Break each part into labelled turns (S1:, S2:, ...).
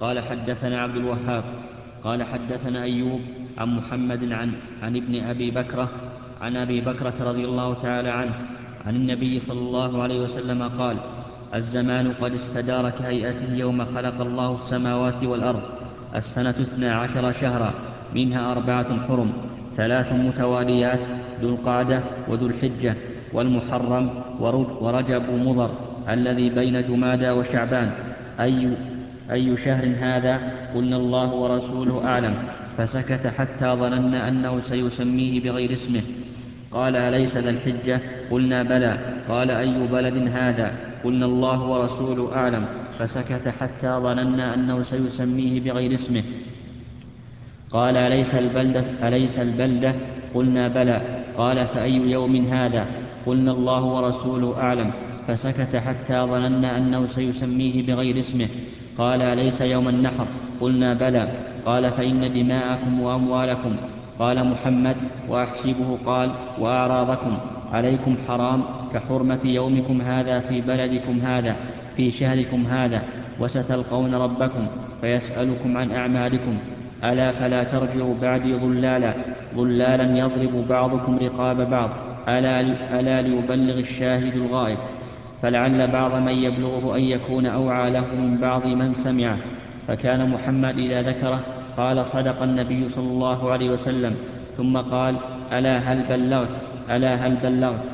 S1: قال حدثنا عبد الوهاب قال حدثنا أيوب عن محمد عن ابن أبي بكرة عن أبي بكرة رضي الله تعالى عنه عن النبي صلى الله عليه وسلم قال: الزمان قد استدار كهيئته يوم خلق الله السماوات والأرض. السنة 12 شهرا، منها 4 حرم، 3 متواليات: ذو القعدة وذو الحجة والمحرم ورجب مضر الذي بين جمادى وشعبان. أي شهر هذا؟ قلنا: الله ورسوله أعلم. فسكت حتى ظننا أنه سيسميه بغير اسمه. قال: أليس ذا الحجة؟ قلنا: بلى. قال: أي بلد هذا؟ قلنا: الله ورسوله أعلم. فسكت حتى ظننا أنه سيسميه بغير اسمه. قال: أليس البلدة؟ قلنا: بلى. قال: فأي يوم هذا؟ قلنا: الله ورسوله أعلم. فسكت حتى ظننا أنه سيسميه بغير اسمه. قال: أليس يوم النحر؟ قلنا: بلى. قال: فإن دماءكم وأموالكم. قال محمد: وأحسبه قال: وأعراضكم عليكم حرام كحرمة يومكم هذا في بلدكم هذا في شهركم هذا، وستلقون ربكم فيسألكم عن أعمالكم. ألا فلا ترجعوا بعدي ضلالا يضرب بعضكم رقاب بعض. ألا ليبلغ الشاهد الغائب، فلعل بعض من يبلغه أن يكون أوعى له من بعض من سمعه. فكان محمد إذا ذكره قال: صدق النبي صلى الله عليه وسلم، ثم قال: ألا هل بلغت.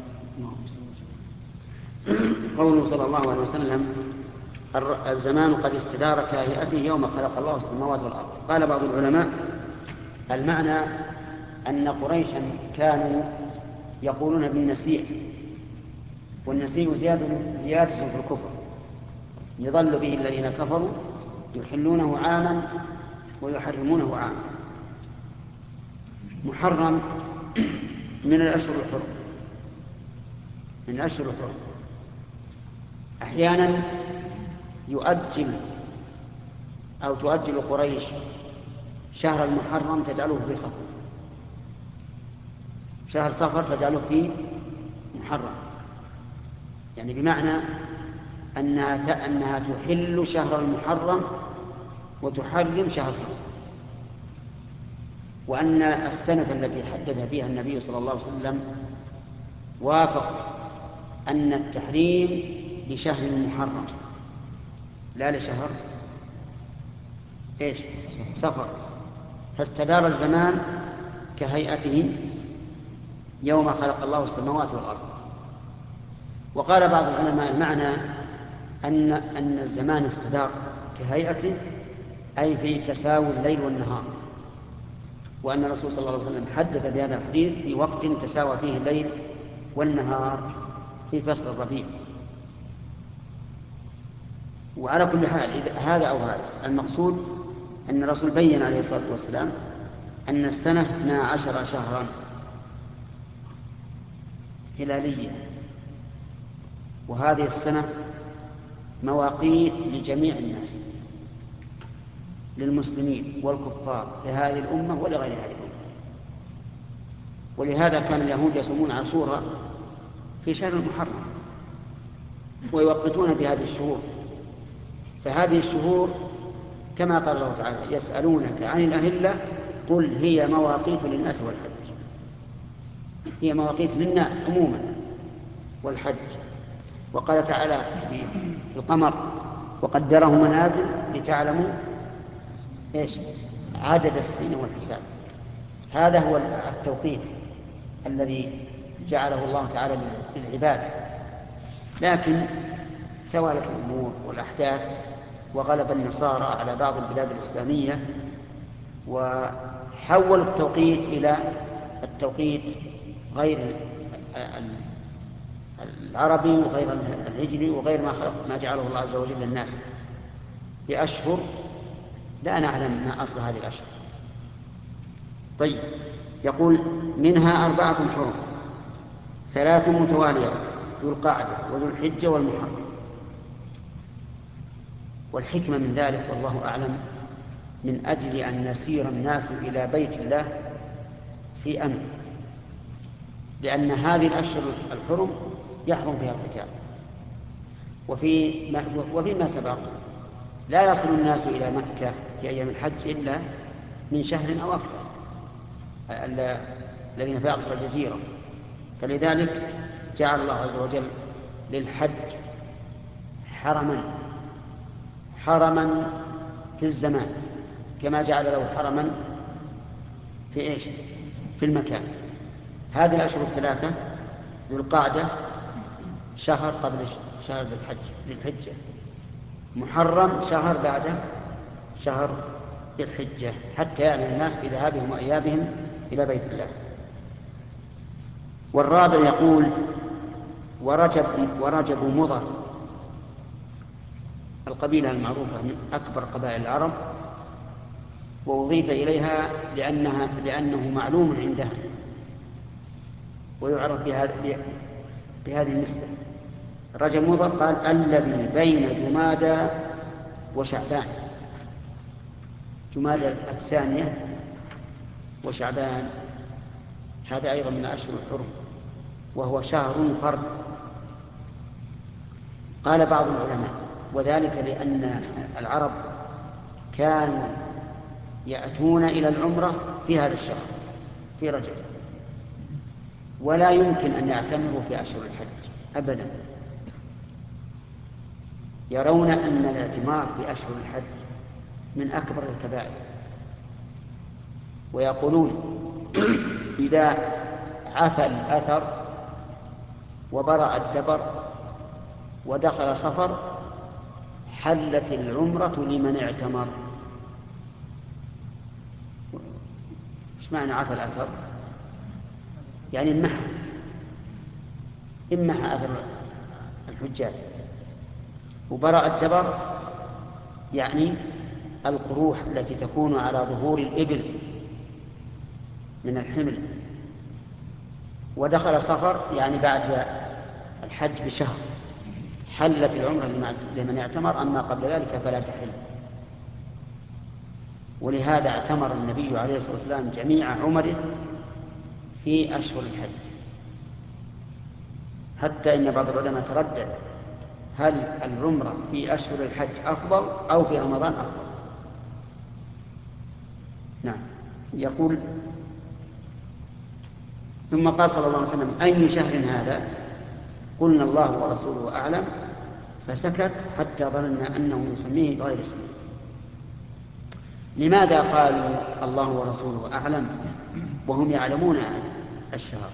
S2: قوله صلى الله عليه وسلم: الزمان قد استدار كهيئته يوم خلق الله السماوات والأرض. قال بعض العلماء: المعنى أن قريشا كانوا يقولون بالنسيء، والنسيء زيادة في الكفر، يضل به الذين كفروا، يحلونه عاما ويحرمونه عاما. محرم من الأشهر الحرم، أحيانا تؤجل قريش شهر المحرم تجعله في صفر، شهر صفر تجعله في محرم، يعني بمعنى أنها تحل شهر المحرم وتحرم شهر صفر. وأن السنة التي حدث فيها النبي صلى الله عليه وسلم وافق أن التحريم لشهر المحرم لا لشهر صفر، فاستدار الزمان كهيئته يوم خلق الله السماوات والأرض. وقال بعض العلماء: المعنى أن الزمان استدار كهيئته أي في تساوي الليل والنهار، وأن الرسول صلى الله عليه وسلم حدث بهذا الحديث في وقت تساوى فيه الليل والنهار في فصل الربيع. وعلى كل حال هذا أو هذا، المقصود أن الرسول بين عليه الصلاة والسلام أن السنة 12 شهرا هلالية، وهذه السنة مواقيت لجميع الناس، للمسلمين والكفار، لهذه الأمة ولغير هذه الأمة. ولهذا كان اليهود يصومون عاشوراء في شهر المحرم ويوقتون بهذه الشهور. فهذه الشهور كما قال الله تعالى: يسألونك عن الأهلة قل هي مواقيت للناس والحج. هي مواقيت للناس عموما والحج. وقال تعالى في القمر: وقدره منازل لتعلموا عدد السنين والحساب. هذا هو التوقيت الذي جعله الله تعالى للعباد. لكن توالت الأمور والأحداث وغلب النصارى على بعض البلاد الإسلامية وحولوا التوقيت إلى التوقيت غير العربي وغير الهجري وغير ما جعله الله عز وجل للناس بأشهر لا نعلم ما أصل هذه الأشهر. طيب، يقول: منها 4 حرم، 3 متواليات: ذو القعدة وذو الحجة والمحرم. والحكمة من ذلك والله أعلم من أجل أن يسير الناس إلى بيت الله في أمن، لأن هذه الأشهر الحرم يحرم فيها القتال. وفيما سبق لا يصل الناس إلى مكة في أيام الحج إلا من شهر أو أكثر، الذين في أقصى الجزيرة. فلذلك جعل الله عز وجل للحج حرما في الزمان، كما جعل له حرما في إيش؟ في المكان. هذه الأشهر الثلاثة: ذو القعدة، شهر قبل شهر ذي الحجة، محرم شهر بعد شهر ذي الحجة، حتى يأمن الناس في ذهابهم وإيابهم إلى بيت الله. والرابع يقول: ورجب مضر، القبيلة المعروفة من أكبر قبائل العرب، وأضيف إليها لأنه معلوم عندها ويعرف بهذه النسبة. رجب مضر قال: الذي بين جمادى وشعبان، جمادى الثانية وشعبان، هذا أيضا من أشهر الحرم، وهو شهر فرد. قال بعض العلماء: وذلك لأن العرب كانوا يأتون إلى العمرة في هذا الشهر، في رجب، ولا يمكن أن يعتمروا في أشهر الحج أبدا. يرون أن الاعتمار في أشهر الحج من أكبر الكبائر، ويقولون: إذا عفى الأثر وبرأ الدبر ودخل صفر حلت العمرة لمن اعتمر. ايش معنى عفى الأثر؟ يعني امحى أثر الحجاج. وبرأ الدبر يعني القروح التي تكون على ظهور الإبل من الحمل. ودخل صفر يعني بعد الحج بشهر حلت العمرة لمن اعتمر، أما قبل ذلك فلا تحل. ولهذا اعتمر النبي عليه الصلاة والسلام جميع عمره في أشهر الحج، حتى إن بعض العلماء تردد هل العمرة في أشهر الحج أفضل أو في رمضان أفضل. نعم. يقول: ثم قال صلى الله عليه وسلم: أي شهر هذا؟ قلنا: الله ورسوله أعلم. فسكت حتى ظننا أنه يسميه بغير اسمه. لماذا قالوا الله ورسوله أعلم وهم يعلمون الشهر؟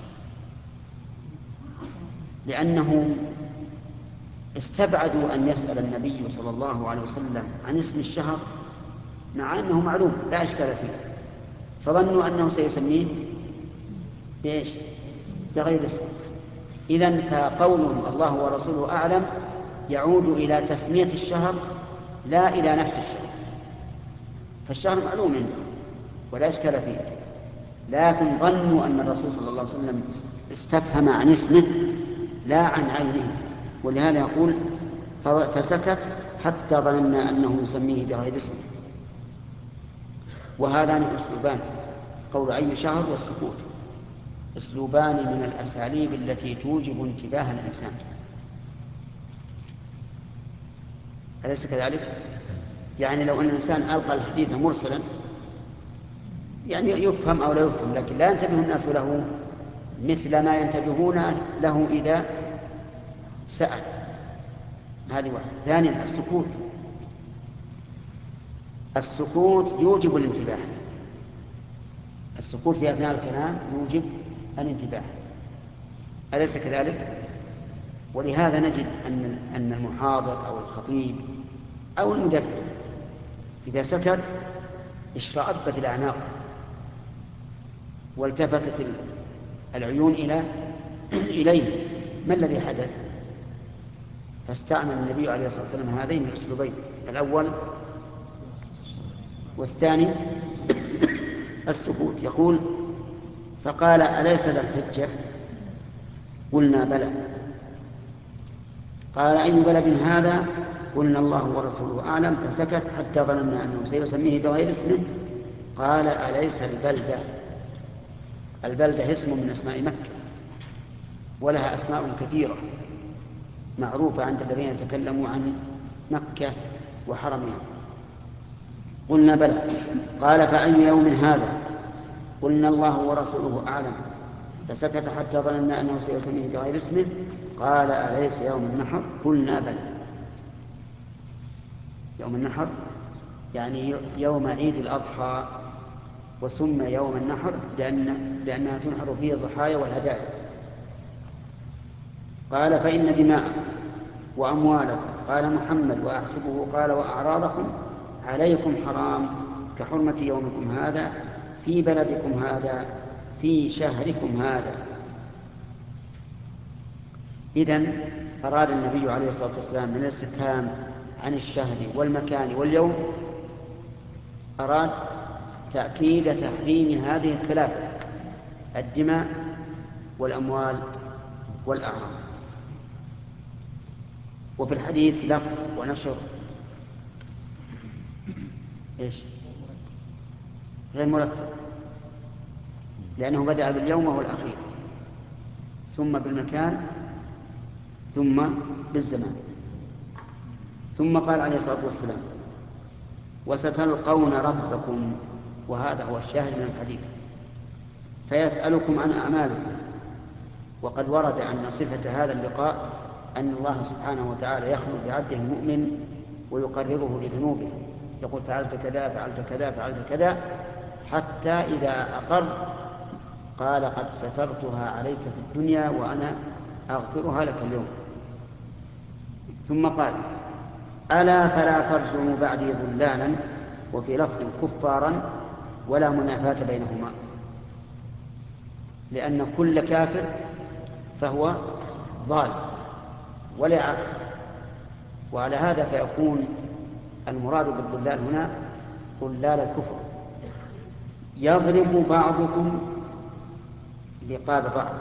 S2: لأنهم استبعدوا أن يسأل النبي صلى الله عليه وسلم عن اسم الشهر مع أنه معلوم لا إشكال فيه، فظنوا أنه سيسميه بإيش؟ بغير اسم. إذن فقولهم الله ورسوله أعلم يعود إلى تسمية الشهر لا إلى نفس الشهر، فالشهر معلوم عندهم ولا إشكال فيه، لكن ظنوا أن الرسول صلى الله عليه وسلم استفهم عن اسمه لا عن عينه، ولهذا يقول: فسكت حتى ظننا أنه يسميه بغير اسمه. وهذان أسلوبان، قول أي شهر والسكوت، أسلوبان من الأساليب التي توجب انتباه الإنسان، أليس كذلك؟ يعني لو أن الإنسان ألقى الحديث مرسلا يعني يفهم أو لا يفهم، لكن لا ينتبه الناس له مثل ما ينتبهون له إذا سأل. هذه واحدة. ثانيا السكوت يوجب الانتباه، السكوت في أثناء الكلام يوجب الانتباه، أليس كذلك؟ ولهذا نجد أن المحاضر أو الخطيب أو المدرس إذا سكت اشرأبت الأعناق والتفتت العيون إليه. ما الذي حدث؟ فاستعمل النبي عليه الصلاة والسلام هذين الأسلوبين، الأول والثاني السكوت. يقول: فقال: أليس ذا الحجة؟ قلنا: بلى. قال: أي بلد هذا؟ قلنا: الله ورسوله أعلم. فسكت حتى ظننا أنه سيسميه بغير اسمه. قال: أليس البلدة؟ البلدة اسم من أسماء مكة، ولها أسماء كثيرة معروفة عند الذين يتكلموا عن مكة وحرمها. قلنا بلى. قال فأي يوم هذا؟ قلنا الله ورسوله أعلم. فسكت حتى ظننا أنه سيسميه بغير اسمه. قال أليس يوم النحر؟ قلنا بلى. يوم النحر يعني يوم عيد الأضحى، وسمي يوم النحر لأنها تنحر فيه الضحايا والهدايا. قال فإن دماءكم وأموالكم، قال محمد وأحسبه قال وأعراضكم عليكم حرام كحرمة يومكم هذا في بلدكم هذا في شهركم هذا. إذن أراد النبي عليه الصلاة والسلام من الاستفهام عن الشهر والمكان واليوم أراد تأكيد تحريم هذه الثلاثة: الدماء والأموال والأعراض. وفي الحديث لفظ ونشر غير مرتب، لأنه بدأ باليوم وهو الأخير، ثم بالمكان، ثم بالزمان. ثم قال عليه الصلاة والسلام وستلقون ربكم، وهذا هو الشاهد من الحديث، فيسألكم عن أعمالكم. وقد ورد أن صفة هذا اللقاء أن الله سبحانه وتعالى يخلو بعبده المؤمن ويقرره لذنوبه، يقول فعلت كذا فعلت كذا فعلت كذا، حتى إذا أقر قال قد سترتها عليك في الدنيا وأنا أغفرها لك اليوم. ثم قال ألا فلا ترجعوا بعدي ضلالا، وفي لفظ كفارا، ولا منافاة بينهما، لأن كل كافر فهو ضال ولا عكس. وعلى هذا فيكون المراد بالضلال هنا ضلال الكفر. يضرب بعضكم رقاب بعض.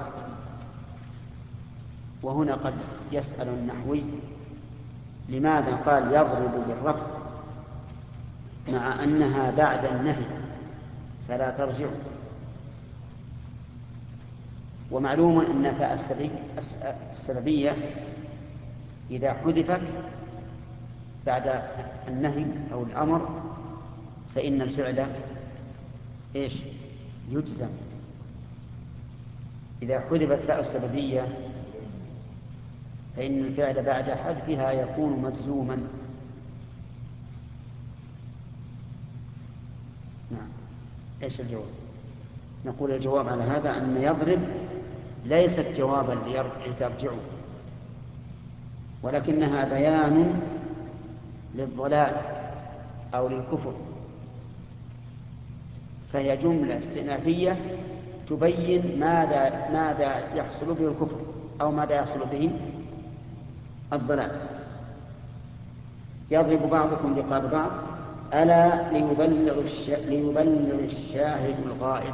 S2: وهنا قد يسأل النحوي لماذا قال يضرب بالرفع مع أنها بعد النهي فلا ترجعوا؟ ومعلوم أن فاء السببية إذا حذفت بعد النهي أو الأمر فإن الفعل يجزم. إذا حذفت فاء السببية فإن الفعل بعد حذفها يكون مجزوما. نعم. إيش الجواب؟ نقول الجواب على هذا أن يضرب ليست جوابا لترجعوا، ولكنها بيان للضلال أو للكفر، فهي جملة استئنافية تبين ماذا يحصل به الكفر أو ماذا يحصل به الضلال. يضرب بعضكم رقاب بعض ألا ليبلغ الشاهد الغائب.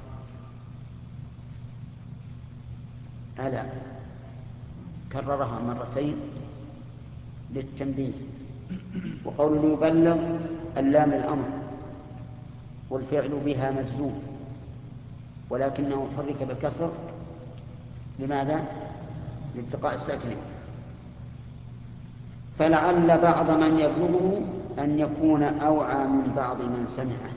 S2: ألا كررها مرتين للتنبيه. وقول ليبلغ اللام الأمر والفعل بها مجزوم، ولكنه حرك بالكسر لماذا؟ لالتقاء الساكنين. فلعل بعض من يبلغه أن يكون أوعى من بعض من سمعه.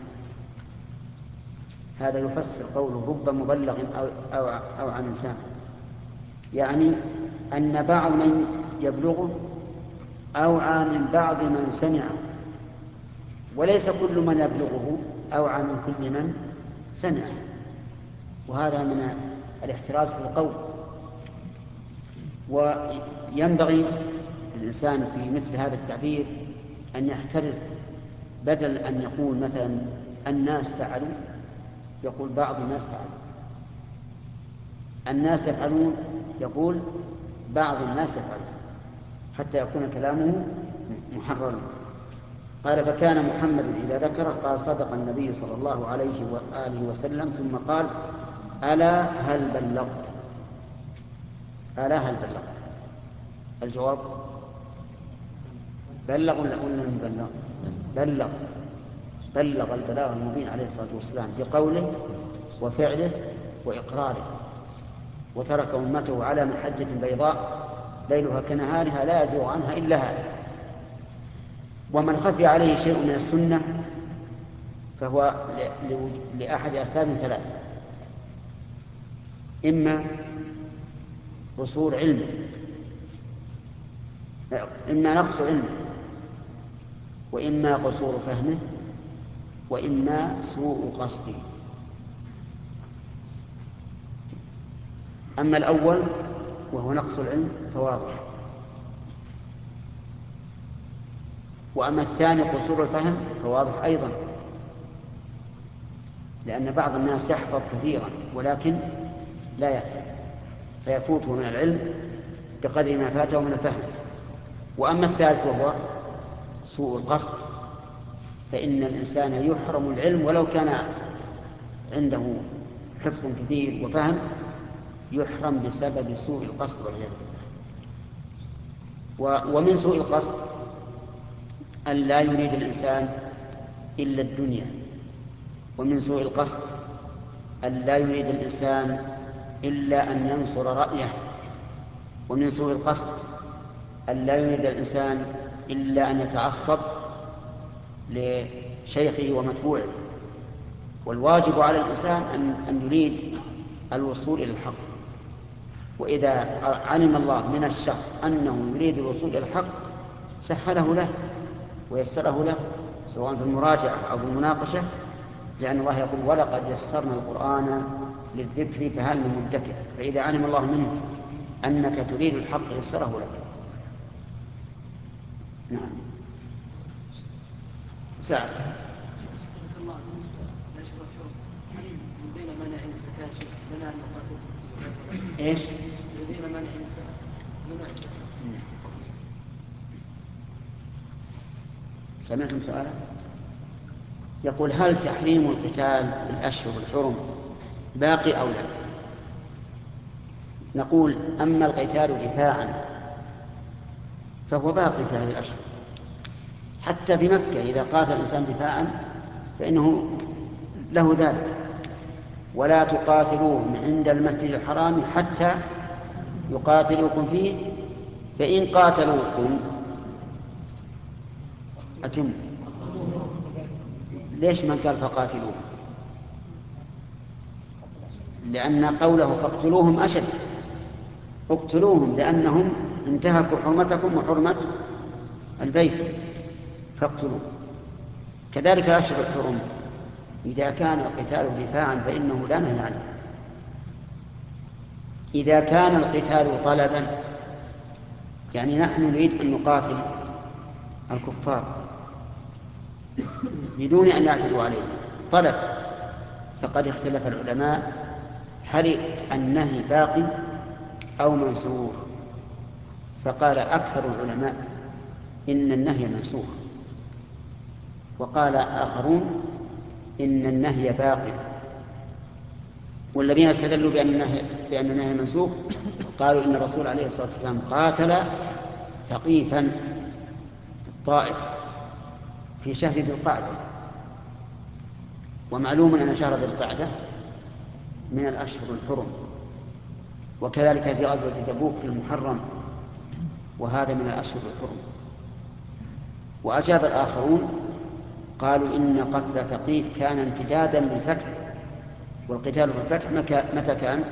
S2: هذا يفسر قوله رب مبلغ أوعى من سمعه، يعني أن بعض من يبلغه أوعى من بعض من سمعه، وليس كل من يبلغه أوعى من كل من سمعه. وهذا من الاحتراز في القول. وينبغي للإنسان في مثل هذا التعبير أن يحترز، بدل أن يقول مثلا الناس فعلوا يقول بعض الناس فعلوا، الناس يفعلون يقول بعض الناس يفعلون، حتى يكون كلامه محررا. قال فكان محمد إذا ذكره قال صدق النبي صلى الله عليه وآله وسلم، ثم قال ألا هل بلغت؟ ألا هل بلغت؟ الجواب بلغ ولا لم يبلغ؟ بلغ البلاغ المبين عليه الصلاة والسلام بقوله وفعله وإقراره، وترك أمته على محجة بيضاء ليلها كنهارها لا يزيغ عنها إلا هذا. ومن خفي عليه شيء من السنة فهو لأحد أسباب ثلاثة: إما قصور علمه، إما نقص علمه، وإما قصور فهمه، وإما سوء قصده. أما الأول وهو نقص العلم فواضح، وأما الثاني قصور الفهم فواضح أيضا، لأن بعض الناس يحفظ كثيرا ولكن لا يفهم، فيفوته من العلم بقدر ما فاته من الفهم. وأما الثالث وهو سوء القصد، فإن الإنسان يحرم العلم ولو كان عنده حفظ كثير وفهم، يحرم بسبب سوء القصد والعياذ بالله. ومن سوء القصد أن لا يريد الإنسان إلا الدنيا، ومن سوء القصد أن لا يريد الإنسان إلا أن ينصر رأيه، ومن سوء القصد أن لا يريد الإنسان إلا أن يتعصب لشيخه ومتبوعه. والواجب على الإنسان أن يريد الوصول إلى الحق، وإذا علم الله من الشخص أنه يريد الوصول إلى الحق سهله له ويسره له، سواء في المراجعة أو في المناقشة، لأن الله يقول: ولقد يسرنا القرآن للذكر فهل من مدكر. فإذا علم الله منك أنك تريد الحق يسره لك. نعم. سعد.
S3: الله بالنسبة لأشهر الحرم، لدينا مانع الزكاة لنا أن نقاتل.
S2: إيش؟
S3: لدينا مانع الزكاة منع الزكاة.
S2: سمعتم سؤالا؟ يقول: هل تحريم القتال في الأشهر الحرم باقي أو لا؟ نقول: أما القتال دفاعا فهو باقي في هذه الأشهر، حتى في مكة إذا قاتل الإنسان دفاعا فإنه له ذلك. ولا تقاتلوهم عند المسجد الحرام حتى يقاتلوكم فيه، فإن قاتلوكم أتموا. ليش من قال فقاتلوهم؟ لأن قوله فاقتلوهم أشد، اقتلوهم لأنهم انتهكوا حرمتكم وحرمة البيت، فاقتلوهم. كذلك الأشهر الحرم إذا كان القتال دفاعا فإنه لا نهي عنه. إذا كان القتال طلبا، يعني نحن نريد أن نقاتل الكفار بدون أن يعتدوا علينا طلب، فقد اختلف العلماء هل النهي باقي أو منسوخ. فقال أكثر العلماء إن النهي منسوخ، وقال آخرون إن النهي باقي. والذين استدلوا بأن النهي منسوخ قالوا إن الرسول عليه الصلاة والسلام قاتل ثقيفا الطائف في شهر ذي القعدة، ومعلوم أن شهر ذي القعدة من الأشهر الحرم، وكذلك في غزوة تبوك في المحرم، وهذا من الأشهر الحرم. وأجاب الآخرون قالوا إن قتل ثقيف كان امتدادا للفتح، والقتال في الفتح متى كان؟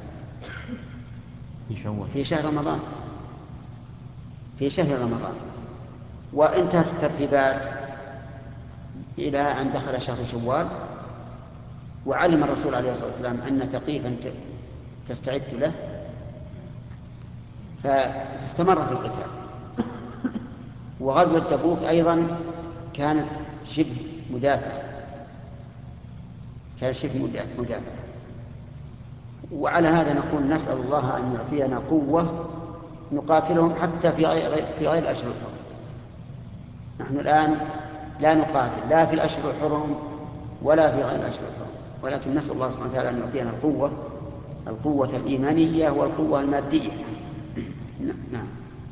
S2: في شهر رمضان، في شهر رمضان. وانتهت الترتيبات إلى أن دخل شهر شوال، وعلم الرسول عليه الصلاة والسلام أن ثقيفا تستعد له، فاستمر في القتال. وغزوة تبوك أيضا كانت شبه مدافع، وعلى هذا نقول نسأل الله أن يعطينا قوة نقاتلهم حتى في غير الأشهر الحرم. نحن الآن لا نقاتل لا في الأشهر الحرم ولا في غير الأشهر الحرم، ولكن نسأل الله سبحانه وتعالى أن يعطينا القوة الإيمانية والقوة المادية. نعم.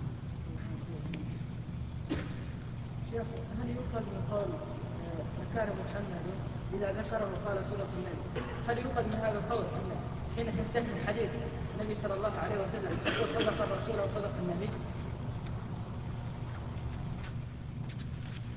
S3: شيخ، هل يؤخذ من قول كان محمد إذا ذكره قال صدق النبي، هل يؤخذ من هذا القول أن حين تنتهي الحديث النبي صلى الله عليه وسلم يقول صدق الرسول أو صدق النبي؟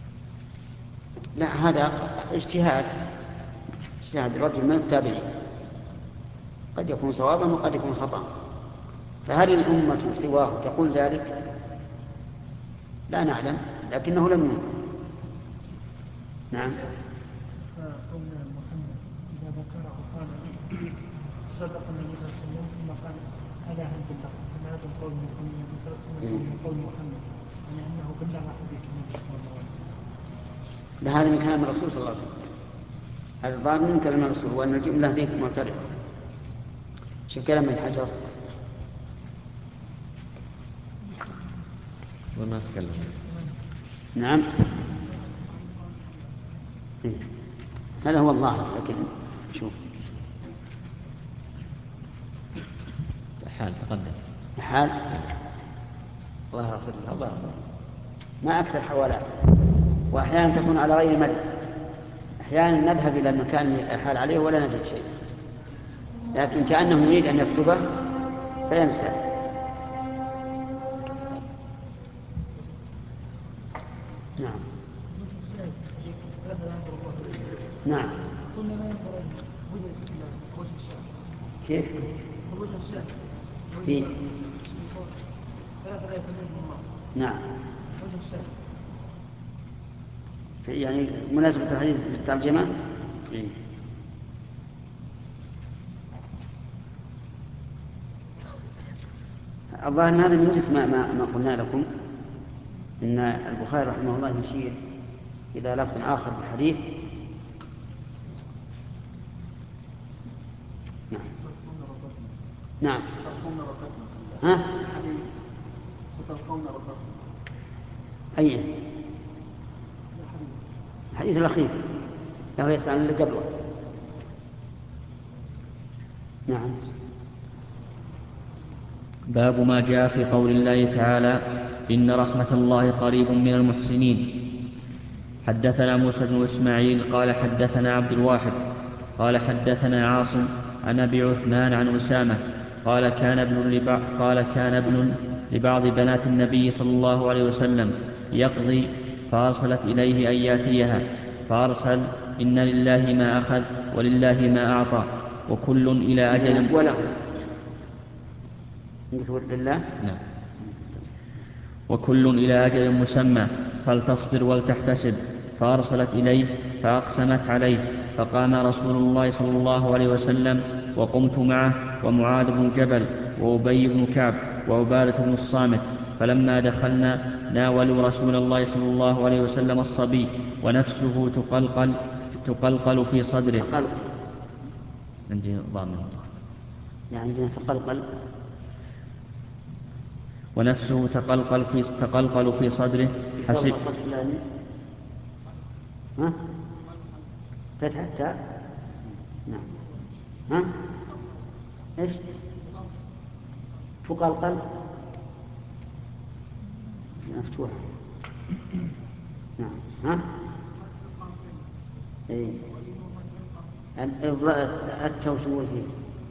S2: لا، هذا اجتهاد الرجل من التابعين، قد يكون صوابا وقد يكون خطأ. فهل الأمة سواه تقول ذلك؟ لا نعلم، لكنه لم ينكر. نعم.
S4: فقولنا محمد إذا ذكره قال صدق النبي صلى الله عليه وسلم ثم قال ألا هل بالله، فما هذا القول من قول النبي صلى الله عليه وسلم من قول محمد، يعني أنه بلغ حديث النبي صلى الله عليه وسلم؟
S2: لا، هذا من كلام الرسول صلى الله عليه وسلم، هذا الظاهر من كلام الرسول، وأن الجملة ذيك معترضة. شوف كلام ابن حجر.
S1: وما تكلم.
S2: نعم. هذا هو الظاهر، لكن شوف
S1: حال تقدم
S2: حال. الله يغفر له، الله يغفر. ما أكثر حوالاته، وأحيانا تكون على غير مد. أحيانا نذهب إلى المكان اللي الحال عليه ولا نجد شيء، لكن كأنه يريد أن يكتبه فينسى. نعم. نعم. كيف؟ في نعم. يعني مناسبة حديث الترجمة. الظاهر أن هذا من جنس ما قلنا لكم، إن البخاري رحمه الله يشير إلى لفظ آخر بالحديث. نعم. نعم. ها؟
S4: ستلقون ربكم.
S2: أي الحديث الأخير له يسأل اللي قبله. نعم.
S1: باب ما جاء في قول الله تعالى إن رحمة الله قريب من المحسنين. حدثنا موسى بن إسماعيل قال حدثنا عبد الواحد قال حدثنا عاصم عن أبي عثمان عن أسامة قال كان ابن لبعض بنات النبي صلى الله عليه وسلم يقضي فأرسلت إليه أن يأتيها، فأرسل إن لله ما أخذ ولله ما أعطى وكل إلى أجل
S2: وله لله.
S1: نعم. وكل إلى أجل مسمى فلتصبر ولتحتسب. فأرسلت إليه فأقسمت عليه، فقام رسول الله صلى الله عليه وسلم وقمت معه ومعاذ بن جبل وأبي بن كعب وعبادة بن الصامت، فلما دخلنا ناولوا رسول الله صلى الله عليه وسلم الصبي ونفسه تقلقل في صدره. عندي ضامن
S2: يعني تقلقل
S1: ونفسه تقلقل في صدره. حسب
S2: ها؟ فتح التاء. نعم. ها؟ ايش؟ تقلقل مفتوح. نعم. ها؟ اي التوسول فيه.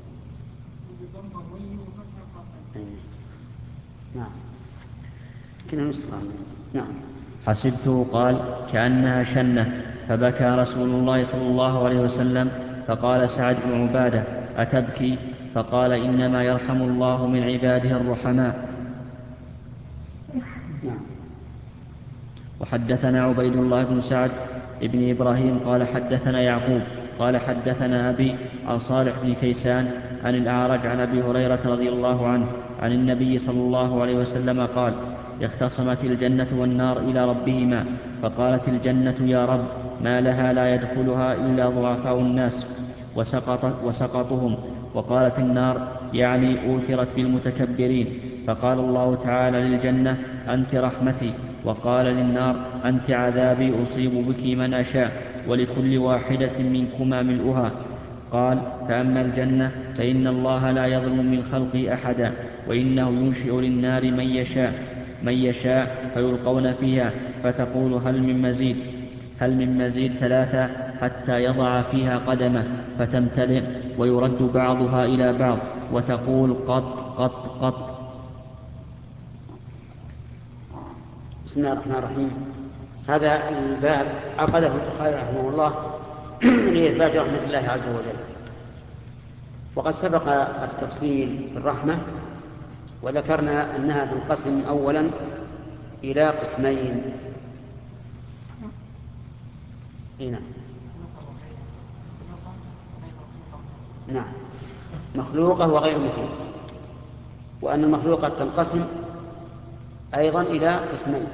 S2: نعم. كنا نسمع. نعم.
S1: حسبته قال كأنها شنة، فبكى رسول الله صلى الله عليه وسلم، فقال سعد بن عبادة أتبكي؟ فقال إنما يرحم الله من عباده الرحماء. وحدثنا عبيد الله بن سعد ابن إبراهيم قال حدثنا يعقوب قال حدثنا أبي عن صالح بن كيسان عن الأعرج عن أبي هريرة رضي الله عنه عن النبي صلى الله عليه وسلم قال اختصمت الجنة والنار إلى ربهما، فقالت الجنة يا رب ما لها لا يدخلها إلا ضعفاء الناس وسقطهم، وقالت النار يعني أوثرت بالمتكبرين، فقال الله تعالى للجنة أنت رحمتي، وقال للنار أنت عذابي أصيب بك من أشاء ولكل واحدة منكما ملؤها. قال فأما الجنة فإن الله لا يظلم من خلقه أحدا، وإنه ينشئ للنار من يشاء فيلقون فيها فتقول هل من مزيد 3 حتى يضع فيها قدمه فتمتلئ ويرد بعضها إلى بعض وتقول قط قط قط.
S2: بسم الله الرحمن الرحيم. هذا الباب عقده البخاري رحمه الله لإثبات رحمة الله عز وجل. وقد سبق التفصيل في الرحمة، وذكرنا أنها تنقسم أولا إلى قسمين. هنا نعم، مخلوقة وغير مخلوقة، وأن المخلوقة تنقسم أيضا إلى قسمين.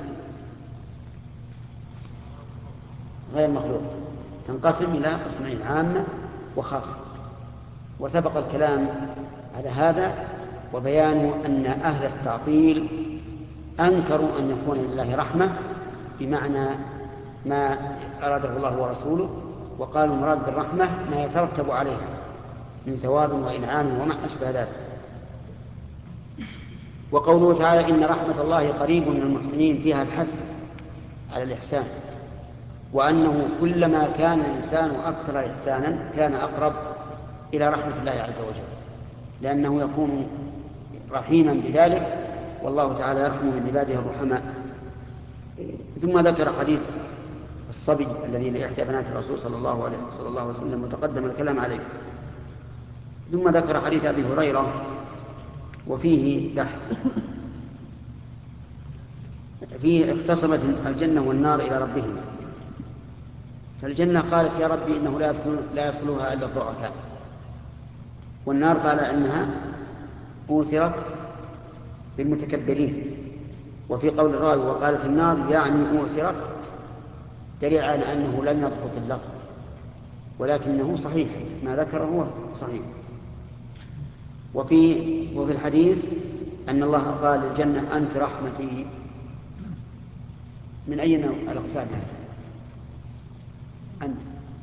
S2: غير مخلوقة تنقسم إلى قسمين، عامة وخاصة، وسبق الكلام على هذا وبيان أن أهل التعطيل أنكروا أن يكون لله رحمة بمعنى ما أراده الله ورسوله، وقالوا المراد بالرحمة ما يترتب عليها من ثواب وإنعام وما أشبه ذلك. وقوله تعالى إن رحمة الله قريب من المحسنين فيها الحث على الإحسان، وأنه كلما كان الإنسان أكثر إحسانا كان أقرب إلى رحمة الله عز وجل، لأنه يكون رحيما بذلك، والله تعالى يرحم من عباده الرحماء. ثم ذكر حديث الصبي الذي لإحدى بنات الرسول صلى الله عليه وسلم وتقدم الكلام عليه. ثم ذكر حديث أبي هريرة وفيه بحث، فيه اختصمت الجنة والنار إلى ربهما، فالجنة قالت يا ربي إنه لا يدخلها إلا الضعفاء، والنار قال إنها أوثرت بالمتكبرين. وفي قول الراوي وقالت النار يعني أوثرت، دليل على أنه لم يضبط اللفظ، ولكنه صحيح، ما ذكره هو صحيح. وفي الحديث أن الله قال للجنة أنت رحمتي. من أي نوع الأقسام أنت؟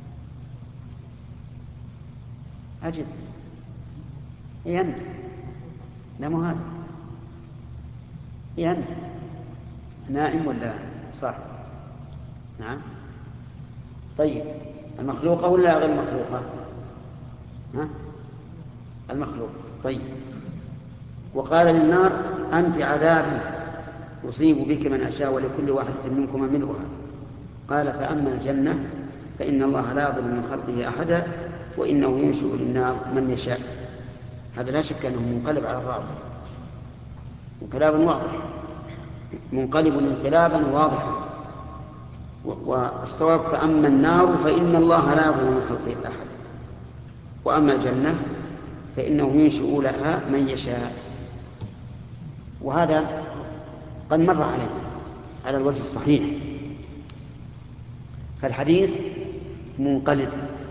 S2: أجل، إيه أنت؟ لا مو هذا، إيه أنت؟ نائم ولا صاحب؟ نعم. طيب المخلوقة ولا غير المخلوقة؟ ها؟ المخلوق. طيب. وقال للنار أنت عذابي أصيب بك من أشاء ولكل واحدة منكم ملؤها. قال فأما الجنة فإن الله لا يظلم من خلقه أحدا وإنه ينشئ للنار من يشاء. هذا لا شك أنه منقلب على الراوي وكلام واضح، منقلب انقلابا واضحا. والصواب فأما النار فإن الله لا يظلم من خلقه أحدا، وأما الجنة فإنه ينشئ لها من يشاء. وهذا قد مر علينا على الوجه الصحيح، فالحديث منقلب،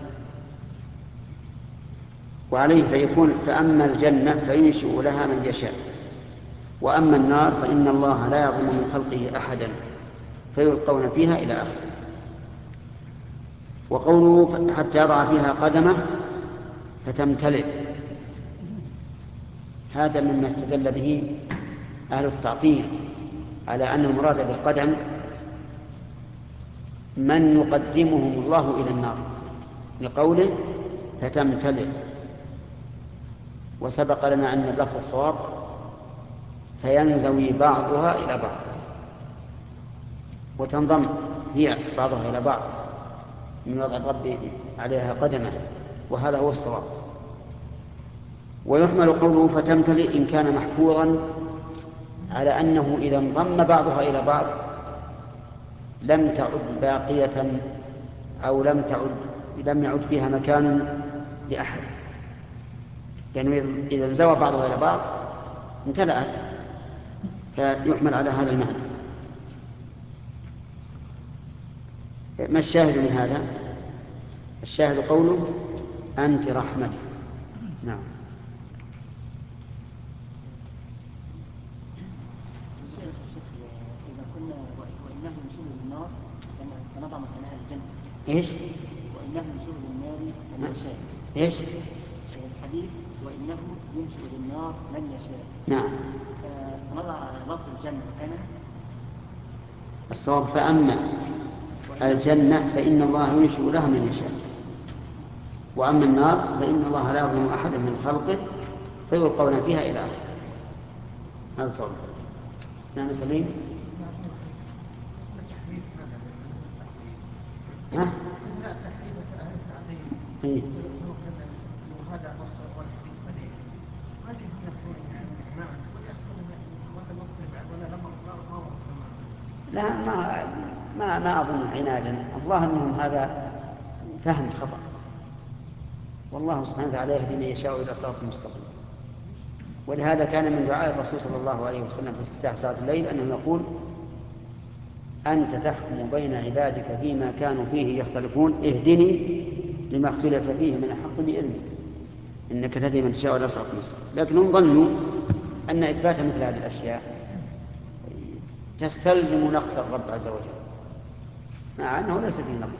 S2: وعليه فيكون فأما الجنة فينشئ لها من يشاء، وأما النار فإن الله لا يظلم من خلقه أحدا فيلقون فيها إلى آخره. وقوله حتى يضع فيها قدمه فتمتلئ، هذا مما استدل به أهل التعطيل على أن المراد بالقدم من يقدمهم الله إلى النار، لقوله فتمتلئ. وسبق لنا أن اللفظ الصواب فينزوي بعضها إلى بعض، وتنضم هي بعضها إلى بعض من وضع الرب عليها قدمه، وهذا هو الصواب. ويحمل قوله فتمتلئ إن كان محفوظا على أنه إذا انضم بعضها إلى بعض لم تعد باقية أو لم يعد فيها مكان لأحد، يعني إذا انزوى بعضها إلى بعض امتلأت، فيحمل على هذا المعنى. ما الشاهد من هذا؟ الشاهد قوله أنت رحمتي. نعم.
S5: سنضع مكانها الجنة.
S2: إيش؟
S5: وإنه ينشئ للنار من يشاء.
S2: إيش؟
S5: الحديث وإنه ينشئ للنار من يشاء.
S2: نعم.
S5: سنضع لفظ الجنة مكانها.
S2: الصواب فأما الجنة فإن الله ينشئ لها من يشاء، وأما النار فإن الله لا يظلم أحدا من خلقه فيلقون فيها إلى آخره. هذا صواب. نعم سليم. ها؟ إيه؟
S4: وهذا نص والحديث صحيح ما يكون معا ولا مقتنع ولا
S2: لا، ما أظن عنادا. الظاهر أنهم هذا فهم خطأ، والله سبحانه وتعالى يهدي من يشاء إلى صراط مستقيم. ولهذا كان من دعاء الرسول صلى الله عليه وسلم في استفتاح صلاة الليل أنه يقول: أنت تحكم بين عبادك فيما كانوا فيه يختلفون، اهدني لما اختلف فيه من الحق بإذنك إنك تهدي من تشاء إلى صراط مستقيم. لكنهم ظنوا أن إثبات مثل هذه الأشياء تستلزم نقص الرب عز وجل، مع أنه ليس فيه نقص.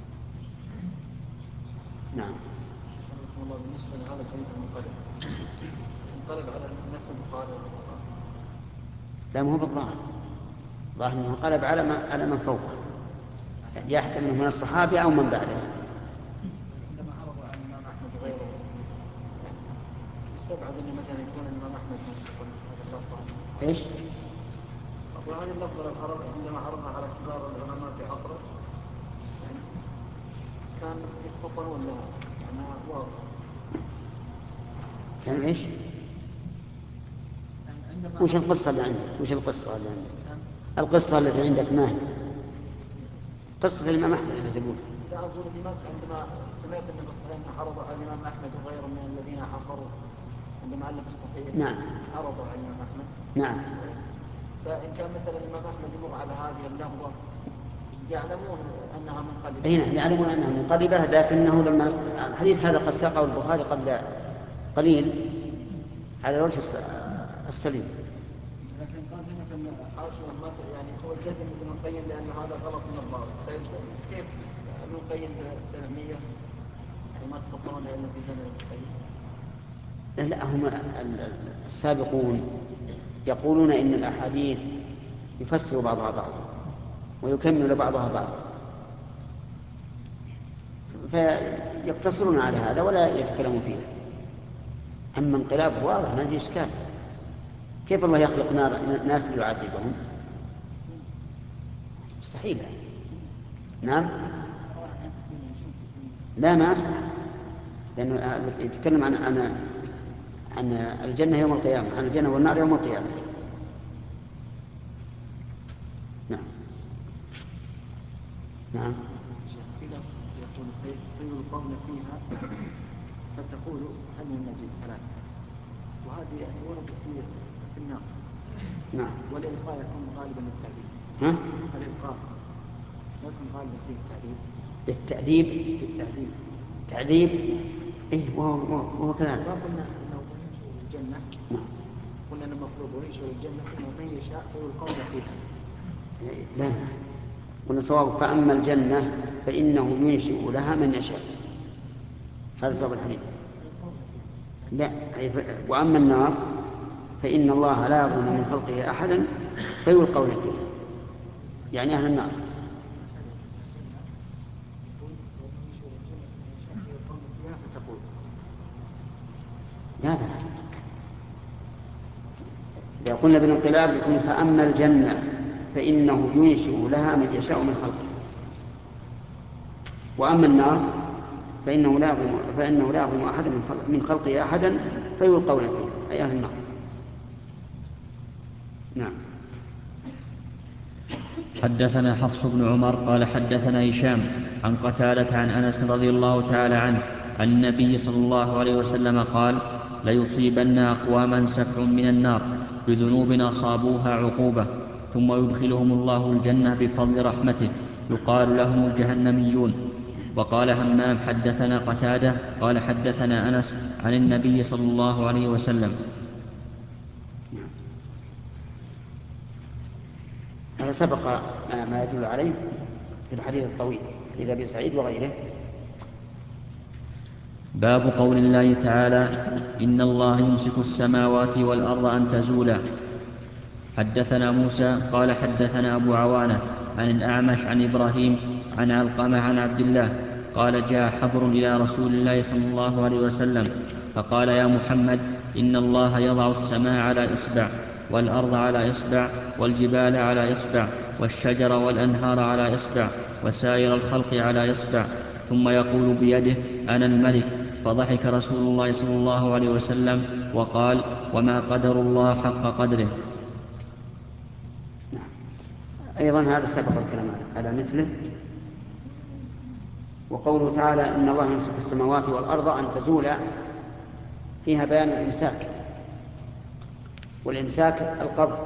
S2: نعم.
S5: بالنسبة لهذا الحديث المنقلب على نفس البخاري،
S2: لا، ما هو بالظاهر. ظاهر أنه انقلب على من فوقه، يحتمل من الصحابة أو من بعده.
S5: عندما عرضوا عن الإمام أحمد وغيره استبعد أن مثلا يكون الإمام أحمد يقول هذا اللفظ.
S2: إيش؟
S5: وهذه اللفظة عندما عرضها على كبار العلماء في عصره يعني كان يتفطنون لها معناها واضح.
S2: كان إيش؟ وش القصة اللي عندك؟ القصة التي عندك ما هي؟ قصة الإمام أحمد اللي تقول.
S5: لا، أقول الإمام عندما سمعت النبي صلى الله عليه وسلم عرضوا على الإمام أحمد وغيره من الذين حصروا عندما ألف الصحيح.
S2: نعم.
S5: عرضوا على الإمام أحمد.
S2: نعم.
S5: فإن كان مثلا الإمام أحمد يمر على هذه اللفظة يعلمون أنها منقلبة.
S2: أي نعم، يعلمون أنها منقلبة، لكنه لما الحديث هذا قد ساقه البخاري قبل قليل على الوجه السليم.
S5: لكن قال مثلا حاشا يعني هو الجزم ابن القيم لأن هذا غلط من الضابط، كيف ابن القيم ب700 يعني ما تفطرون إلا في زمن ابن القيم؟
S2: لا، هم السابقون يقولون إن الأحاديث يفسر بعضها بعضا ويكمل بعضها بعضا، فيقتصرون على هذا ولا يتكلمون فيه. أما انقلاب واضح ما في إشكال. كيف الله يخلق ناس ليعذبهم؟ مستحيل. نعم. لا، ما أصح، لأنه يتكلم عن الجنة يوم القيامة، عن الجنة والنار يوم القيامة. نعم. نعم.
S5: يقول فيلقون فيها فتقول هل من مزيد ثلاثة، وهذه يعني وردت في النار.
S2: نعم.
S5: والإلقاء يكون غالبا للتعذيب. الإلقاء يكون غالبا فيه التعذيب.
S2: للتأديب. تعذيب. إيه، وهو كذلك.
S5: ما قلنا أنه ينشئ الجنة.
S2: نعم.
S5: قلنا أن المطلوب ينشئ الجنة من يشاء فيلقون فيها.
S2: لا، قلنا صواب فأما الجنة فإنه ينشئ لها من يشاء، هذا صواب الحديث. لا، وأما النار فإن الله لا يظلم من خلقه أحدا فيلقون فيها، يعني أهل النار. لا، إذا قلنا بالانقلاب يكون فأما الجنة فإنه ينشئ لها من يشاء من خلقه، وأما النار فإنه لا يظلم أحدا من خلقه أحدا فيلقون فيها، أي أهل النار. نعم.
S1: حدثنا حفص بن عمر قال حدثنا هشام عن قتادة عن أنس رضي الله تعالى عنه عن النبي صلى الله عليه وسلم قال: ليصيبن أقواما سفع من النار بذنوب أصابوها عقوبة، ثم يدخلهم الله الجنة بفضل رحمته، يقال لهم الجهنميون. وقال همام حدثنا قتادة قال حدثنا أنس عن النبي صلى الله عليه وسلم.
S2: هذا سبق ما يدل عليه في الحديث الطويل إذا أبي سعيد وغيره.
S1: باب قول الله تعالى: إن الله يمسك السماوات والأرض أن تزولا. حدثنا موسى قال حدثنا أبو عوانة عن الأعمش عن إبراهيم عن علقمة عن عبد الله قال: جاء حبر إلى رسول الله صلى الله عليه وسلم فقال: يا محمد، إن الله يضع السماء على إصبع والأرض على إصبع، والجبال على إصبع، والشجر والأنهار على إصبع، وسائر الخلق على إصبع، ثم يقول بيده: أنا الملك. فضحك رسول الله صلى الله عليه وسلم وقال: وما قدر الله حق قدره.
S2: أيضا هذا سبق الكلام على مثله. وقوله تعالى: إن الله يمسك السماوات والأرض أن تزولا، فيها بيان الإمساك، والإمساك القبض.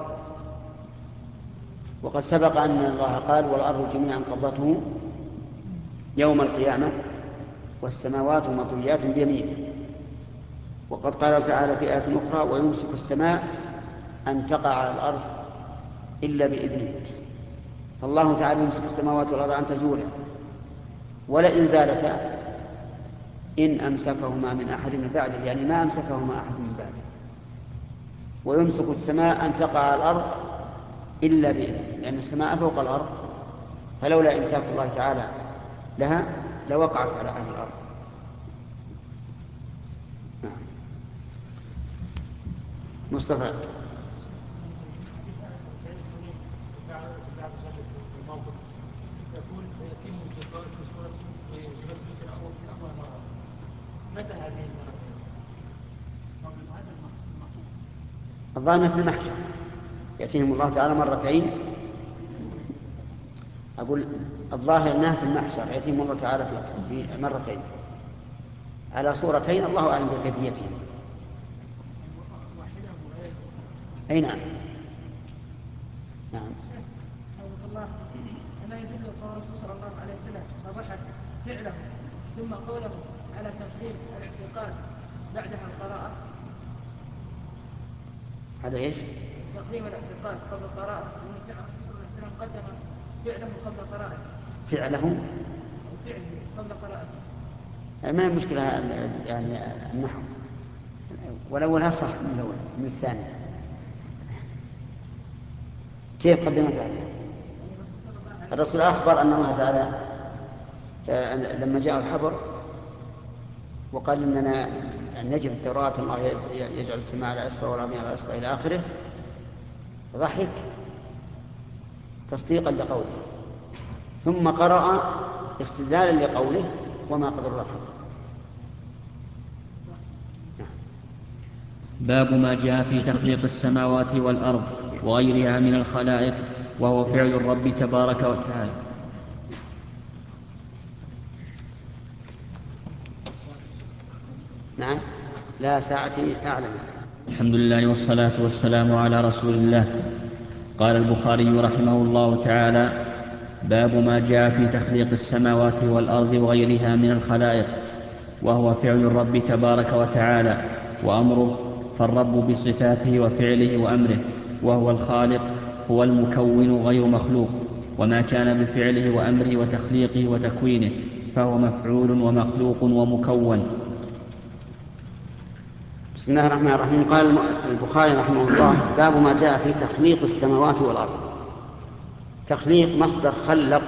S2: وقد سبق أن الله قال: والأرض جميعا قبضته يوم القيامة والسماوات مطويات بيمينه. وقد قال تعالى في آية أخرى: ويمسك السماء أن تقع على الأرض إلا بإذنه. فالله تعالى يمسك السماوات والأرض أن تزولا، ولئن زالتا إن أمسكهما من أحد من بعده، يعني ما أمسكهما أحد من بعده. ويمسك السماء أن تقع على الأرض إلا بإذنه، لأن السماء فوق الأرض، فلولا إمساك الله تعالى لها لوقعت على أهل الأرض. مصطفى. الظاهر في المحشر يأتيهم الله تعالى مرتين. أقول الظاهر أنها في المحشر يأتيهم الله تعالى في مرتين على صورتين، الله أعلم بكيفيتهم. أي نعم. نعم.
S3: الله أما يدل قول الرسول صلى الله عليه وسلم فضحك فعله ثم قوله على تقديم الاعتقاد بعدها القراءة.
S2: هذا ايش؟
S3: تقديم الاعتقاد قبل القراءة، لأن فعل الرسول صلى الله عليه وسلم قدم فعله قبل قراءته.
S2: فعله
S3: قبل قراءته.
S2: ما هي مشكلة يعني النحو، والأولها صح من الأول من الثاني. كيف قدم فعله؟ الرسول أخبر أن الله تعالى لما جاء الحبر وقال إننا نجد التوراة الله يجعل السماء على أسفل والأرض على أسفل إلى آخره، ضحك تصديقا لقوله، ثم قرأ استدلالا لقوله: وما قدر الله حق.
S1: باب ما جاء في تخليق السماوات والأرض وغيرها من الخلائق، وهو فعل الرب تبارك وتعالى.
S2: نعم. لا ساعتي أعلم.
S1: الحمد لله والصلاة والسلام على رسول الله. قال البخاري رحمه الله تعالى: باب ما جاء في تخليق السماوات والأرض وغيرها من الخلائق، وهو فعل الرب تبارك وتعالى وأمره. فالرب بصفاته وفعله وأمره، وهو الخالق، هو المكون غير مخلوق، وما كان بفعله وأمره وتخليقه وتكوينه فهو مفعول ومخلوق ومكون.
S2: بسم الله الرحمن الرحيم. قال البخاري رحمه الله: باب ما جاء في تخليق السماوات والأرض. تخليق مصدر خلق،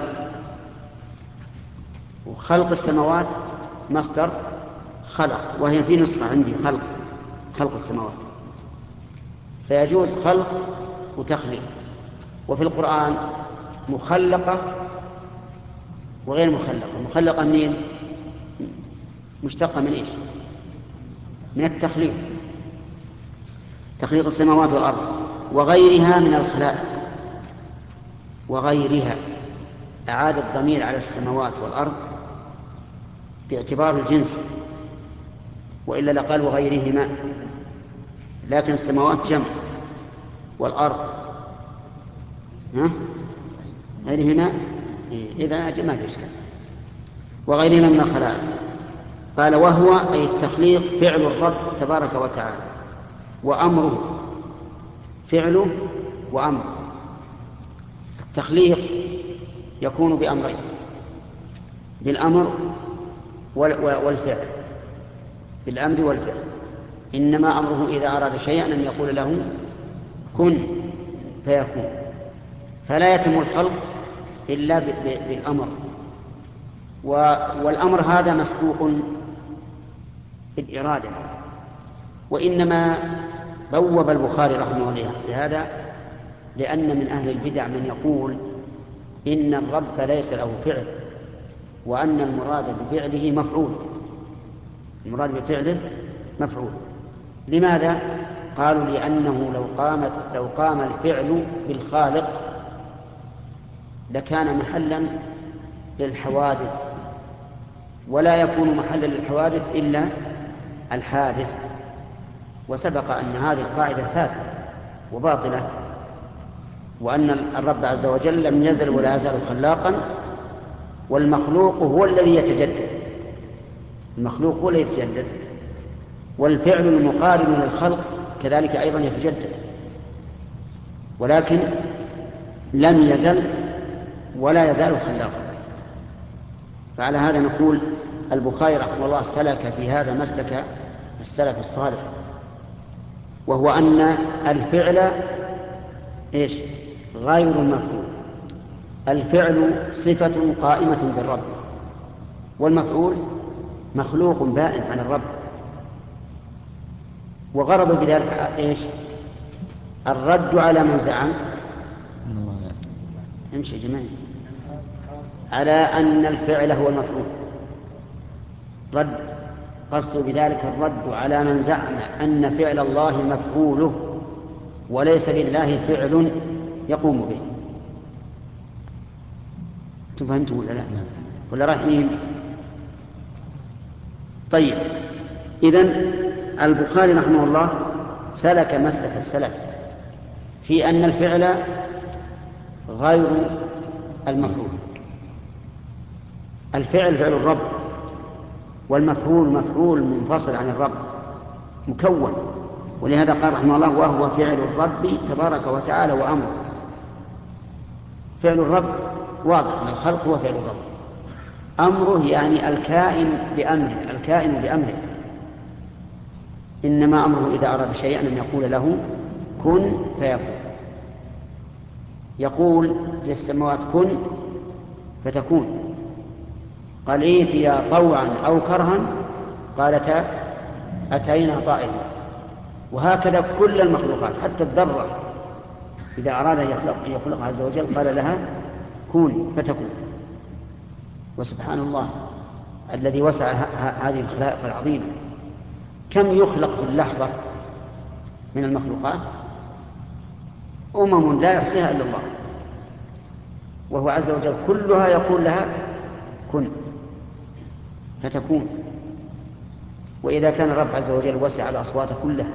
S2: وخلق السماوات مصدر خلق، وهي في نسخة عندي خلق السماوات، فيجوز خلق وتخليق. وفي القرآن مخلقة وغير مخلقة. مخلقة منين؟ مشتقة من إيش؟ من التخليق، تخليق السماوات والأرض وغيرها من الخلائق. وغيرها أعاد الضمير على السماوات والأرض باعتبار الجنس، وإلا لقال وغيرهما، لكن السماوات جمع والأرض غيرهما، إذا ما في إشكال. وغيرهما من الخلائق. قال: وهو أي التخليق فعل الرب تبارك وتعالى، وأمره فعله وأمره. التخليق يكون بأمرين: بالأمر والفعل، بالأمر والفعل. إنما أمره إذا أراد شيئا أن يقول له كن فيكون، فلا يتم الخلق إلا بالأمر. والأمر هذا مسبوق بالإرادة، وإنما بوب البخاري رحمه الله بهذا لأن من أهل البدع من يقول إن الرب ليس له فعل، وأن المراد بفعله مفعول. المراد بفعله مفعول. لماذا؟ قالوا لأنه لو قام الفعل بالخالق لكان محلا للحوادث، ولا يكون محلا للحوادث إلا الحادث. وسبق أن هذه القاعدة فاسدة وباطلة، وأن الرب عز وجل لم يزل ولا يزال خلاقا، والمخلوق هو الذي يتجدد. المخلوق هو الذي يتجدد، والفعل المقارن للخلق كذلك أيضا يتجدد، ولكن لم يزل ولا يزال خلاقا. فعلى هذا نقول البخاري رحمه الله سلك في هذا مسلك السلف الصالح، وهو أن الفعل غير مفعول. الفعل صفة قائمة بالرب، والمفعول مخلوق بائن عن الرب. وغرض بذلك الرد على من زعم امشي جماعي على أن الفعل هو المفعول. قصد بذلك الرد على من زعم أن فعل الله مفعوله وليس لله فعل يقوم به. أنتم فهمتم ولا لا؟ ولا رايحين؟ طيب، إذن البخاري رحمه الله سلك مسلك السلف في أن الفعل غير المفعول. الفعل فعل الرب، والمفعول مفعول منفصل عن الرب مكون. ولهذا قال رحمه الله وهو فعل الرب تبارك وتعالى وأمره. فعل الرب واضح أن الخلق هو فعل الرب. أمره يعني الكائن بأمره. إنما أمره إذا أراد شيئا أن يقول له كن فيكون. يقول للسماوات كن فتكون. قال ائتيا طوعا أو كرها قالتا أتينا طائعين. وهكذا كل المخلوقات حتى الذرة إذا أراد أن يخلقها عز وجل قال لها كوني فتكون. وسبحان الله الذي وسع هذه الخلائق العظيمة، كم يخلق في اللحظة من المخلوقات؟ لا يحصيها إلا الله، وهو عز وجل كلها يقول لها كن فتكون. وإذا كان الرب عز وجل وسع الأصوات كلها،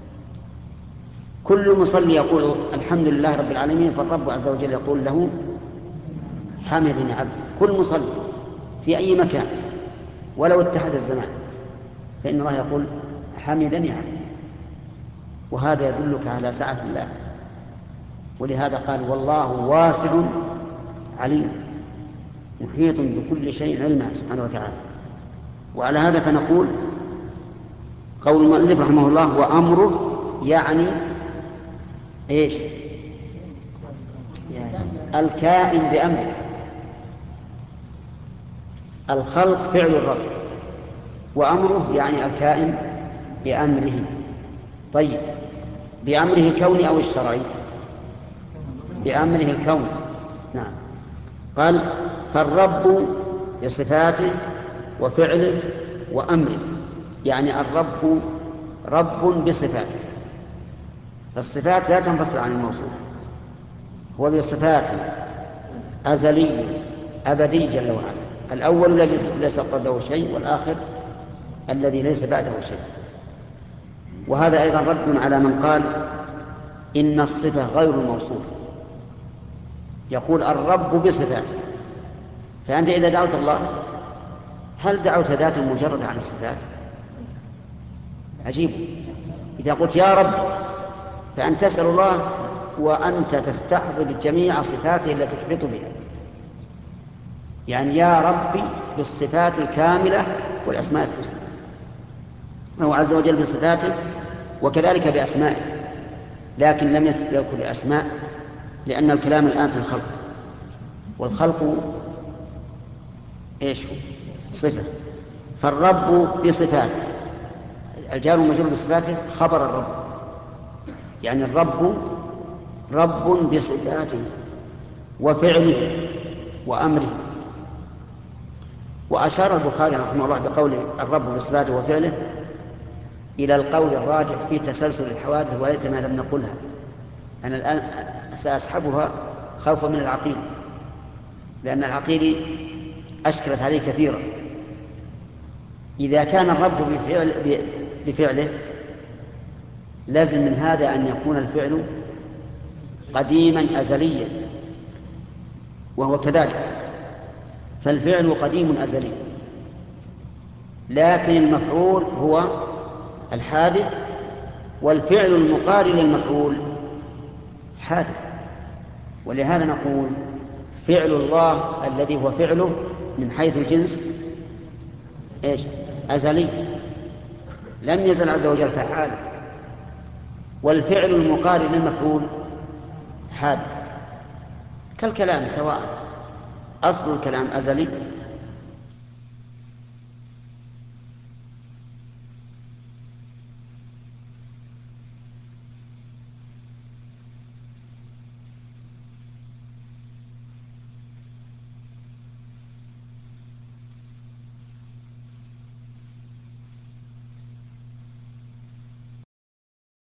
S2: كل مصلي يقول الحمد لله رب العالمين، فالرب عز وجل يقول له حمدني عبد. كل مصلي في أي مكان ولو اتحد الزمان فإن الله يقول حمدني عبد. وهذا يدلك على سعة الله. ولهذا قال والله واسع عليم محيط بكل شيء علما سبحانه وتعالى. وعلى هذا فنقول قول المؤلف رحمه الله وأمره يعني الكائن بأمره. الخلق فعل الرب، وأمره يعني الكائن بأمره. طيب، بأمره الكوني أو الشرعي؟ بأمره الكوني. نعم. قال فالرب بصفاته وفعله وأمره، يعني الرب رب بصفاته. فالصفات لا تنفصل عن الموصوف. هو بصفاته أزلي أبدي جل وعلا. الأول الذي ليس قبله شيء، والآخر الذي ليس بعده شيء. وهذا أيضا رد على من قال إن الصفة غير الموصوف. يقول الرب بصفاته، فأنت إذا دعوت الله هل دعوت ذاتا مجردة عن الصفات؟ عجيب. إذا قلت يا رب فأنت تسأل الله وأنت تستحضر جميع صفاته التي تحيط بها. يعني يا ربي بالصفات الكاملة والأسماء الحسنى. هو عز وجل بصفاته وكذلك بأسمائه، لكن لم يذكر الأسماء لأن الكلام الآن في الخلق، والخلق صفة. فالرب بصفاته، الجار والمجرور بصفاته خبر الرب، يعني الرب رب بصفاته وفعله وأمره. وأشار البخاري رحمه الله بقول الرب بصفاته وفعله إلى القول الراجح في تسلسل الحوادث وليتنا لم نقلها. أنا الآن سأسحبها خوفا من العقيل، لأن العقيل أشكلت عليه كثيرا. إذا كان الرب بفعله لازم من هذا أن يكون الفعل قديما أزليا، وهو كذلك، فالفعل قديم أزلي، لكن المفعول هو الحادث، والفعل المقارن للمفعول حادث. ولهذا نقول فعل الله الذي هو فعله من حيث الجنس إيش؟ أزلي، لم يزل عز وجل فعالا. والفعل المقارن للمفعول حادث، كالكلام سواء أصل الكلام أزلي